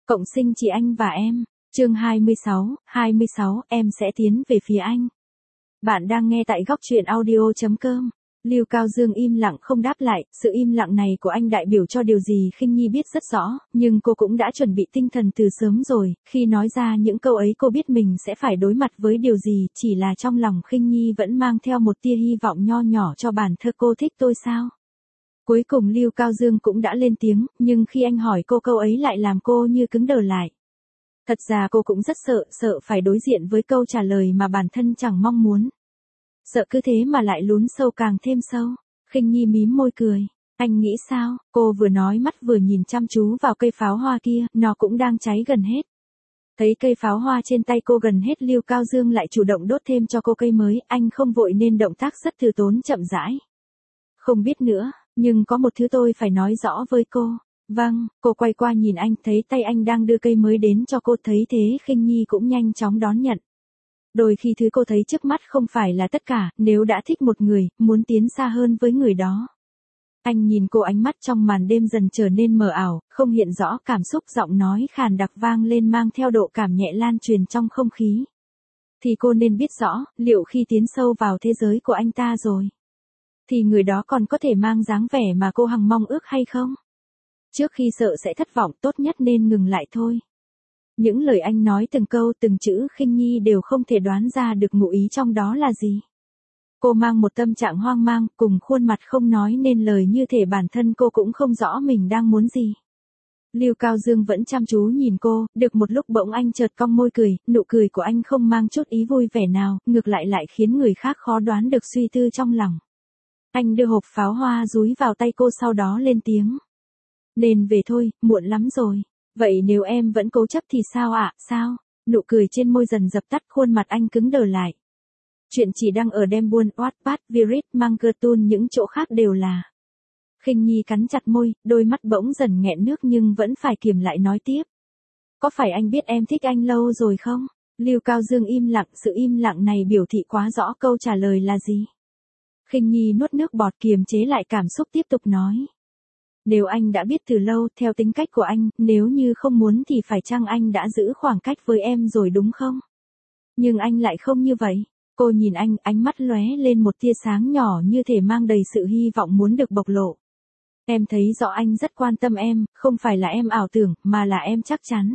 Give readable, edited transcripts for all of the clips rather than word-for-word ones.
Cộng sinh chỉ anh và em. Chương 26, em sẽ tiến về phía anh. Bạn đang nghe tại góc truyện audio.com. Lưu Cao Dương im lặng không đáp lại, sự im lặng này của anh đại biểu cho điều gì Khinh Nhi biết rất rõ, nhưng cô cũng đã chuẩn bị tinh thần từ sớm rồi, khi nói ra những câu ấy cô biết mình sẽ phải đối mặt với điều gì, chỉ là trong lòng Khinh Nhi vẫn mang theo một tia hy vọng nho nhỏ cho bản thơ cô thích tôi sao. Cuối cùng Lưu Cao Dương cũng đã lên tiếng, nhưng khi anh hỏi cô câu ấy lại làm cô như cứng đờ lại. Thật ra cô cũng rất sợ phải đối diện với câu trả lời mà bản thân chẳng mong muốn. Sợ cứ thế mà lại lún sâu càng thêm sâu. Khinh Nhi mím môi cười. Anh nghĩ sao? Cô vừa nói mắt vừa nhìn chăm chú vào cây pháo hoa kia, nó cũng đang cháy gần hết. Thấy cây pháo hoa trên tay cô gần hết, Lưu Cao Dương lại chủ động đốt thêm cho cô cây mới, anh không vội nên động tác rất từ tốn chậm rãi. Không biết nữa, nhưng có một thứ tôi phải nói rõ với cô. Vâng, cô quay qua nhìn anh, thấy tay anh đang đưa cây mới đến cho cô, thấy thế Khinh Nhi cũng nhanh chóng đón nhận. Đôi khi thứ cô thấy trước mắt không phải là tất cả, nếu đã thích một người, muốn tiến xa hơn với người đó. Anh nhìn cô, ánh mắt trong màn đêm dần trở nên mờ ảo, không hiện rõ cảm xúc, giọng nói khàn đặc vang lên mang theo độ cảm nhẹ lan truyền trong không khí. Thì cô nên biết rõ, liệu khi tiến sâu vào thế giới của anh ta rồi, thì người đó còn có thể mang dáng vẻ mà cô hằng mong ước hay không? Trước khi sợ sẽ thất vọng, tốt nhất nên ngừng lại thôi. Những lời anh nói từng câu từng chữ Khinh Nhi đều không thể đoán ra được ngụ ý trong đó là gì. Cô mang một tâm trạng hoang mang, cùng khuôn mặt không nói nên lời, như thể bản thân cô cũng không rõ mình đang muốn gì. Lưu Cao Dương vẫn chăm chú nhìn cô, được một lúc bỗng anh chợt cong môi cười, nụ cười của anh không mang chút ý vui vẻ nào, ngược lại khiến người khác khó đoán được suy tư trong lòng. Anh đưa hộp pháo hoa dúi vào tay cô, sau đó lên tiếng. Nên về thôi, muộn lắm rồi. Vậy nếu em vẫn cố chấp thì sao ạ? Sao? Nụ cười trên môi dần dập tắt, khuôn mặt anh cứng đờ lại. Chuyện chỉ đăng ở Dembuôn, Wattpad, Virit, Mangertun, những chỗ khác đều là. Khinh Nhi cắn chặt môi, đôi mắt bỗng dần nghẹn nước nhưng vẫn phải kiềm lại nói tiếp. Có phải anh biết em thích anh lâu rồi không? Lưu Cao Dương im lặng, sự im lặng này biểu thị quá rõ câu trả lời là gì. Khinh Nhi nuốt nước bọt kiềm chế lại cảm xúc, tiếp tục nói. Nếu anh đã biết từ lâu, theo tính cách của anh, nếu như không muốn thì phải chăng anh đã giữ khoảng cách với em rồi đúng không? Nhưng anh lại không như vậy. Cô nhìn anh, ánh mắt lóe lên một tia sáng nhỏ như thể mang đầy sự hy vọng muốn được bộc lộ. Em thấy rõ anh rất quan tâm em, không phải là em ảo tưởng, mà là em chắc chắn.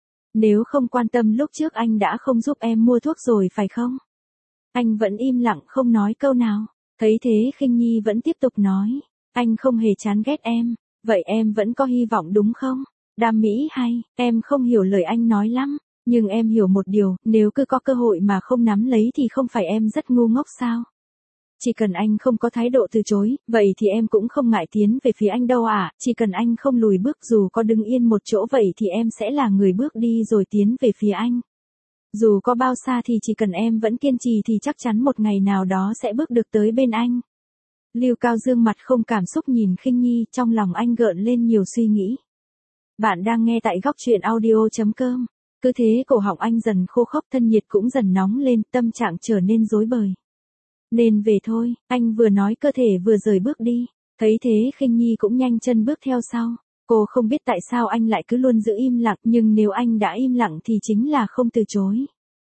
Nếu không quan tâm lúc trước anh đã không giúp em mua thuốc rồi phải không? Anh vẫn im lặng không nói câu nào. Thấy thế Khinh Nhi vẫn tiếp tục nói. Anh không hề chán ghét em. Vậy em vẫn có hy vọng đúng không? Đam mỹ hay, em không hiểu lời anh nói lắm. Nhưng em hiểu một điều, nếu cứ có cơ hội mà không nắm lấy thì không phải em rất ngu ngốc sao? Chỉ cần anh không có thái độ từ chối, vậy thì em cũng không ngại tiến về phía anh đâu ạ. Chỉ cần anh không lùi bước, dù có đứng yên một chỗ vậy thì em sẽ là người bước đi rồi tiến về phía anh. Dù có bao xa thì chỉ cần em vẫn kiên trì thì chắc chắn một ngày nào đó sẽ bước được tới bên anh. Lưu Cao Dương mặt không cảm xúc nhìn Khinh Nhi, trong lòng anh gợn lên nhiều suy nghĩ. Bạn đang nghe tại góc truyện audio.com. Cứ thế cổ họng anh dần khô khốc, thân nhiệt cũng dần nóng lên, tâm trạng trở nên rối bời. Nên về thôi, anh vừa nói cơ thể vừa rời bước đi. Thấy thế Khinh Nhi cũng nhanh chân bước theo sau. Cô không biết tại sao anh lại cứ luôn giữ im lặng, nhưng nếu anh đã im lặng thì chính là không từ chối.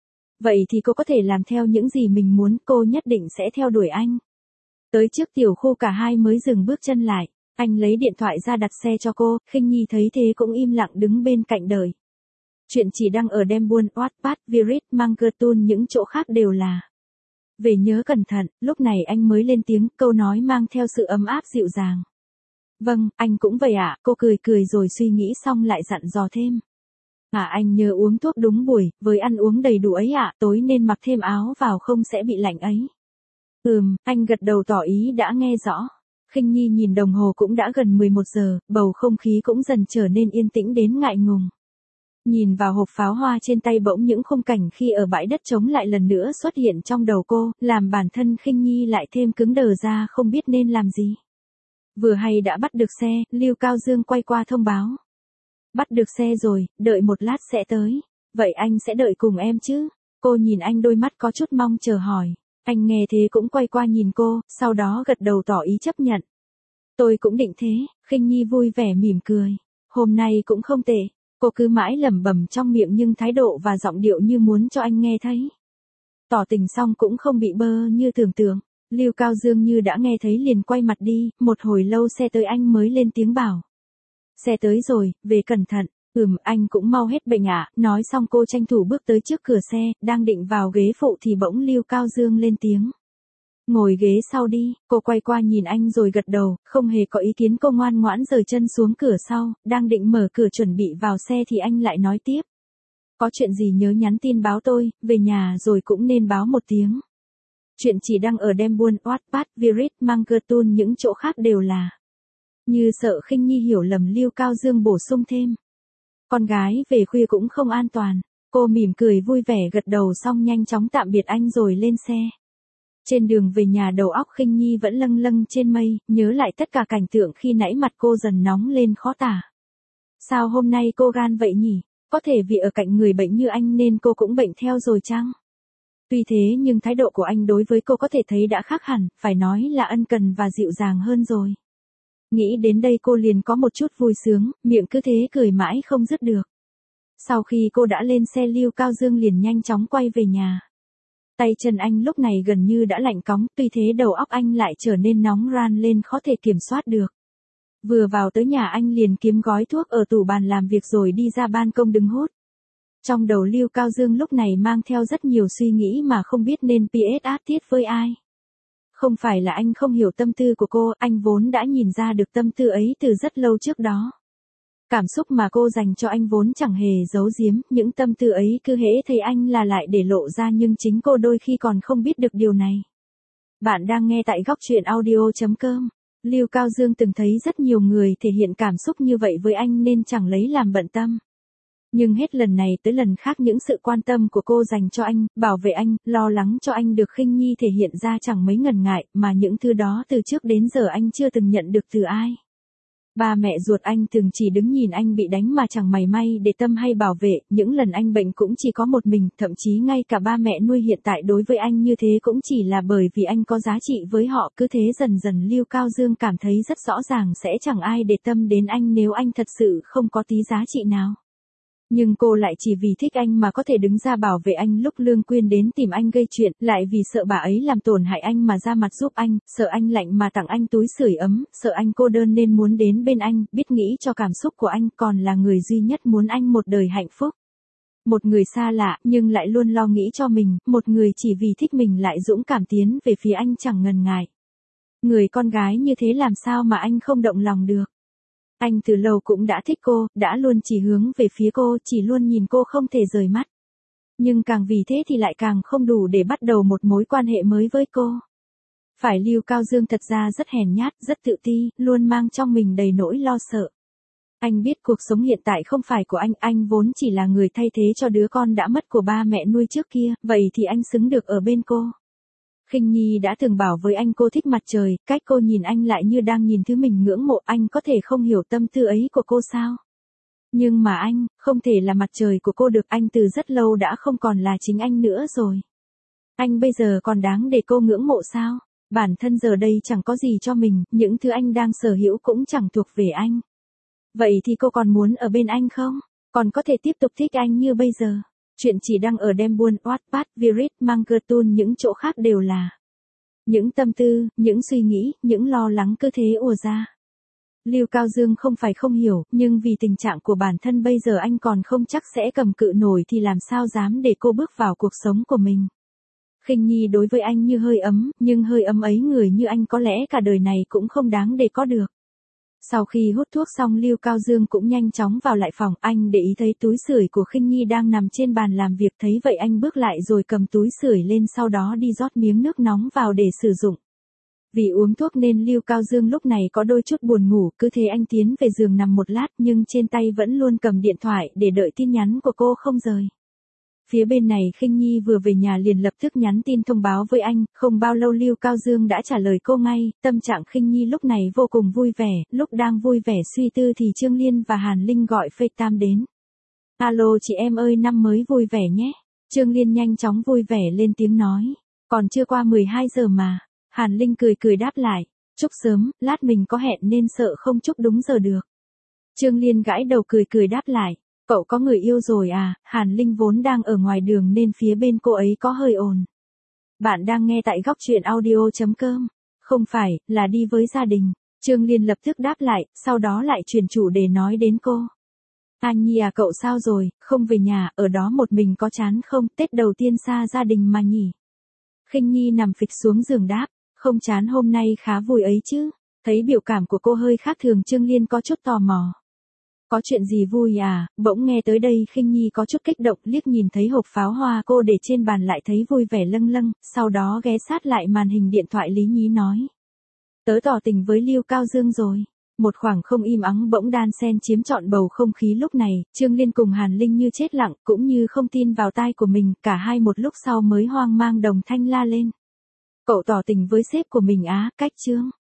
Vậy thì cô có thể làm theo những gì mình muốn, cô nhất định sẽ theo đuổi anh. Tới trước tiểu khu cả hai mới dừng bước chân lại. Anh lấy điện thoại ra đặt xe cho cô, Khinh Nhi thấy thế cũng im lặng đứng bên cạnh đợi. Chuyện chỉ đăng ở Dembuôn, Wattpad, Virit, Mangertun, những chỗ khác đều là. Về nhớ cẩn thận, lúc này anh mới lên tiếng, câu nói mang theo sự ấm áp dịu dàng. Vâng, anh cũng vậy ạ. Cô cười rồi suy nghĩ xong lại dặn dò thêm. Anh nhớ uống thuốc đúng buổi, với ăn uống đầy đủ ấy ạ, tối nên mặc thêm áo vào không sẽ bị lạnh ấy. Anh gật đầu tỏ ý đã nghe rõ. Khinh Nhi nhìn đồng hồ cũng đã gần 11 giờ, bầu không khí cũng dần trở nên yên tĩnh đến ngại ngùng. Nhìn vào hộp pháo hoa trên tay, bỗng những khung cảnh khi ở bãi đất trống lại lần nữa xuất hiện trong đầu cô, làm bản thân Khinh Nhi lại thêm cứng đờ ra không biết nên làm gì. Vừa hay đã bắt được xe, Lưu Cao Dương quay qua thông báo. Bắt được xe rồi, đợi một lát sẽ tới. Vậy anh sẽ đợi cùng em chứ? Cô nhìn anh, đôi mắt có chút mong chờ hỏi. Anh nghe thế cũng quay qua nhìn cô, sau đó gật đầu tỏ ý chấp nhận. Tôi cũng định thế. Khinh Nhi vui vẻ mỉm cười. Hôm nay cũng không tệ. Cô cứ mãi lẩm bẩm trong miệng nhưng thái độ và giọng điệu như muốn cho anh nghe thấy. Tỏ tình xong cũng không bị bơ như tưởng tượng. Lưu Cao Dương như đã nghe thấy liền quay mặt đi, một hồi lâu xe tới anh mới lên tiếng bảo. Xe tới rồi, về cẩn thận. Anh cũng mau hết bệnh ạ. Nói xong cô tranh thủ bước tới trước cửa xe, đang định vào ghế phụ thì bỗng Lưu Cao Dương lên tiếng. Ngồi ghế sau đi. Cô quay qua nhìn anh rồi gật đầu, không hề có ý kiến. Cô ngoan ngoãn rời chân xuống cửa sau, đang định mở cửa chuẩn bị vào xe thì anh lại nói tiếp. Có chuyện gì nhớ nhắn tin báo tôi, về nhà rồi cũng nên báo một tiếng. Chuyện chỉ đăng ở Dembuôn, Wattpad, Virit, Mangertun những chỗ khác đều là. Như sợ Khinh Nhi hiểu lầm Lưu Cao Dương bổ sung thêm. Con gái về khuya cũng không an toàn. Cô mỉm cười vui vẻ gật đầu xong nhanh chóng tạm biệt anh rồi lên xe. Trên đường về nhà đầu óc Khinh Nhi vẫn lâng lâng trên mây, nhớ lại tất cả cảnh tượng khi nãy mặt cô dần nóng lên khó tả. Sao hôm nay cô gan vậy nhỉ? Có thể vì ở cạnh người bệnh như anh nên cô cũng bệnh theo rồi chăng? Tuy thế nhưng thái độ của anh đối với cô có thể thấy đã khác hẳn, phải nói là ân cần và dịu dàng hơn rồi. Nghĩ đến đây cô liền có một chút vui sướng, miệng cứ thế cười mãi không dứt được. Sau khi cô đã lên xe Lưu Cao Dương liền nhanh chóng quay về nhà. Tay chân anh lúc này gần như đã lạnh cóng, tuy thế đầu óc anh lại trở nên nóng ran lên khó thể kiểm soát được. Vừa vào tới nhà anh liền kiếm gói thuốc ở tủ bàn làm việc rồi đi ra ban công đứng hút. Trong đầu Lưu Cao Dương lúc này mang theo rất nhiều suy nghĩ mà không biết nên PS tiết với ai. Không phải là anh không hiểu tâm tư của cô, anh vốn đã nhìn ra được tâm tư ấy từ rất lâu trước đó. Cảm xúc mà cô dành cho anh vốn chẳng hề giấu giếm, những tâm tư ấy cứ hễ thấy anh là lại để lộ ra nhưng chính cô đôi khi còn không biết được điều này. Bạn đang nghe tại góc truyện audio.com. Lưu Cao Dương từng thấy rất nhiều người thể hiện cảm xúc như vậy với anh nên chẳng lấy làm bận tâm. Nhưng hết lần này tới lần khác những sự quan tâm của cô dành cho anh, bảo vệ anh, lo lắng cho anh được Khinh Nhi thể hiện ra chẳng mấy ngần ngại, mà những thứ đó từ trước đến giờ anh chưa từng nhận được từ ai. Ba mẹ ruột anh từng chỉ đứng nhìn anh bị đánh mà chẳng mảy may để tâm hay bảo vệ, những lần anh bệnh cũng chỉ có một mình, thậm chí ngay cả ba mẹ nuôi hiện tại đối với anh như thế cũng chỉ là bởi vì anh có giá trị với họ. Cứ thế dần dần Lưu Cao Dương cảm thấy rất rõ ràng sẽ chẳng ai để tâm đến anh nếu anh thật sự không có tí giá trị nào. Nhưng cô lại chỉ vì thích anh mà có thể đứng ra bảo vệ anh lúc Lương Quyên đến tìm anh gây chuyện, lại vì sợ bà ấy làm tổn hại anh mà ra mặt giúp anh, sợ anh lạnh mà tặng anh túi sưởi ấm, sợ anh cô đơn nên muốn đến bên anh, biết nghĩ cho cảm xúc của anh, còn là người duy nhất muốn anh một đời hạnh phúc. Một người xa lạ, nhưng lại luôn lo nghĩ cho mình, một người chỉ vì thích mình lại dũng cảm tiến về phía anh chẳng ngần ngại. Người con gái như thế làm sao mà anh không động lòng được. Anh từ lâu cũng đã thích cô, đã luôn chỉ hướng về phía cô, chỉ luôn nhìn cô không thể rời mắt. Nhưng càng vì thế thì lại càng không đủ để bắt đầu một mối quan hệ mới với cô. Phải Lưu Cao Dương thật ra rất hèn nhát, rất tự ti, luôn mang trong mình đầy nỗi lo sợ. Anh biết cuộc sống hiện tại không phải của anh vốn chỉ là người thay thế cho đứa con đã mất của ba mẹ nuôi trước kia, vậy thì anh xứng được ở bên cô. Khinh Nhi đã từng bảo với anh cô thích mặt trời, cách cô nhìn anh lại như đang nhìn thứ mình ngưỡng mộ, anh có thể không hiểu tâm tư ấy của cô sao? Nhưng mà anh, không thể là mặt trời của cô được, anh từ rất lâu đã không còn là chính anh nữa rồi. Anh bây giờ còn đáng để cô ngưỡng mộ sao? Bản thân giờ đây chẳng có gì cho mình, những thứ anh đang sở hữu cũng chẳng thuộc về anh. Vậy thì cô còn muốn ở bên anh không? Còn có thể tiếp tục thích anh như bây giờ? Chuyện chỉ đăng ở Dembuôn, Wattpad, Virit, Mangertun những chỗ khác đều là. Những tâm tư, những suy nghĩ, những lo lắng cứ thế ùa ra. Lưu Cao Dương không phải không hiểu, nhưng vì tình trạng của bản thân bây giờ anh còn không chắc sẽ cầm cự nổi thì làm sao dám để cô bước vào cuộc sống của mình. Khinh Nhi đối với anh như hơi ấm, nhưng hơi ấm ấy người như anh có lẽ cả đời này cũng không đáng để có được. Sau khi hút thuốc xong Lưu Cao Dương cũng nhanh chóng vào lại phòng, anh để ý thấy túi sưởi của Khinh Nhi đang nằm trên bàn làm việc, thấy vậy anh bước lại rồi cầm túi sưởi lên sau đó đi rót miếng nước nóng vào để sử dụng. Vì uống thuốc nên Lưu Cao Dương lúc này có đôi chút buồn ngủ, cứ thế anh tiến về giường nằm một lát nhưng trên tay vẫn luôn cầm điện thoại để đợi tin nhắn của cô không rời. Phía bên này Khinh Nhi vừa về nhà liền lập tức nhắn tin thông báo với anh, không bao lâu Lưu Cao Dương đã trả lời cô ngay, tâm trạng Khinh Nhi lúc này vô cùng vui vẻ, lúc đang vui vẻ suy tư thì Trương Liên và Hàn Linh gọi FaceTime đến. Alo chị em ơi, năm mới vui vẻ nhé. Trương Liên nhanh chóng vui vẻ lên tiếng nói, còn chưa qua 12 giờ mà. Hàn Linh cười cười đáp lại, chúc sớm, lát mình có hẹn nên sợ không chúc đúng giờ được. Trương Liên gãi đầu cười cười đáp lại, Cậu có người yêu rồi à? Hàn Linh vốn đang ở ngoài đường nên phía bên cô ấy có hơi ồn. Bạn đang nghe tại góc truyện audio.com. Không phải, là đi với gia đình. Trương Liên lập tức đáp lại, sau đó lại chuyển chủ đề nói đến cô. An Nhi à, cậu sao rồi, không về nhà, ở đó một mình có chán không, Tết đầu tiên xa gia đình mà nhỉ. Khinh Nhi nằm phịch xuống giường đáp, không chán, hôm nay khá vui ấy chứ. Thấy biểu cảm của cô hơi khác thường, Trương Liên có chút tò mò. Có chuyện gì vui à? Bỗng nghe tới đây Khinh Nhi có chút kích động, liếc nhìn thấy hộp pháo hoa cô để trên bàn lại thấy vui vẻ lâng lâng, sau đó ghé sát lại màn hình điện thoại lý nhí nói. Tớ tỏ tình với Lưu Cao Dương rồi. Một khoảng không im ắng bỗng đan xen chiếm trọn bầu không khí lúc này, Trương Liên cùng Hàn Linh như chết lặng, cũng như không tin vào tai của mình, cả hai một lúc sau mới hoang mang đồng thanh la lên. Cậu tỏ tình với sếp của mình á? Cách Trương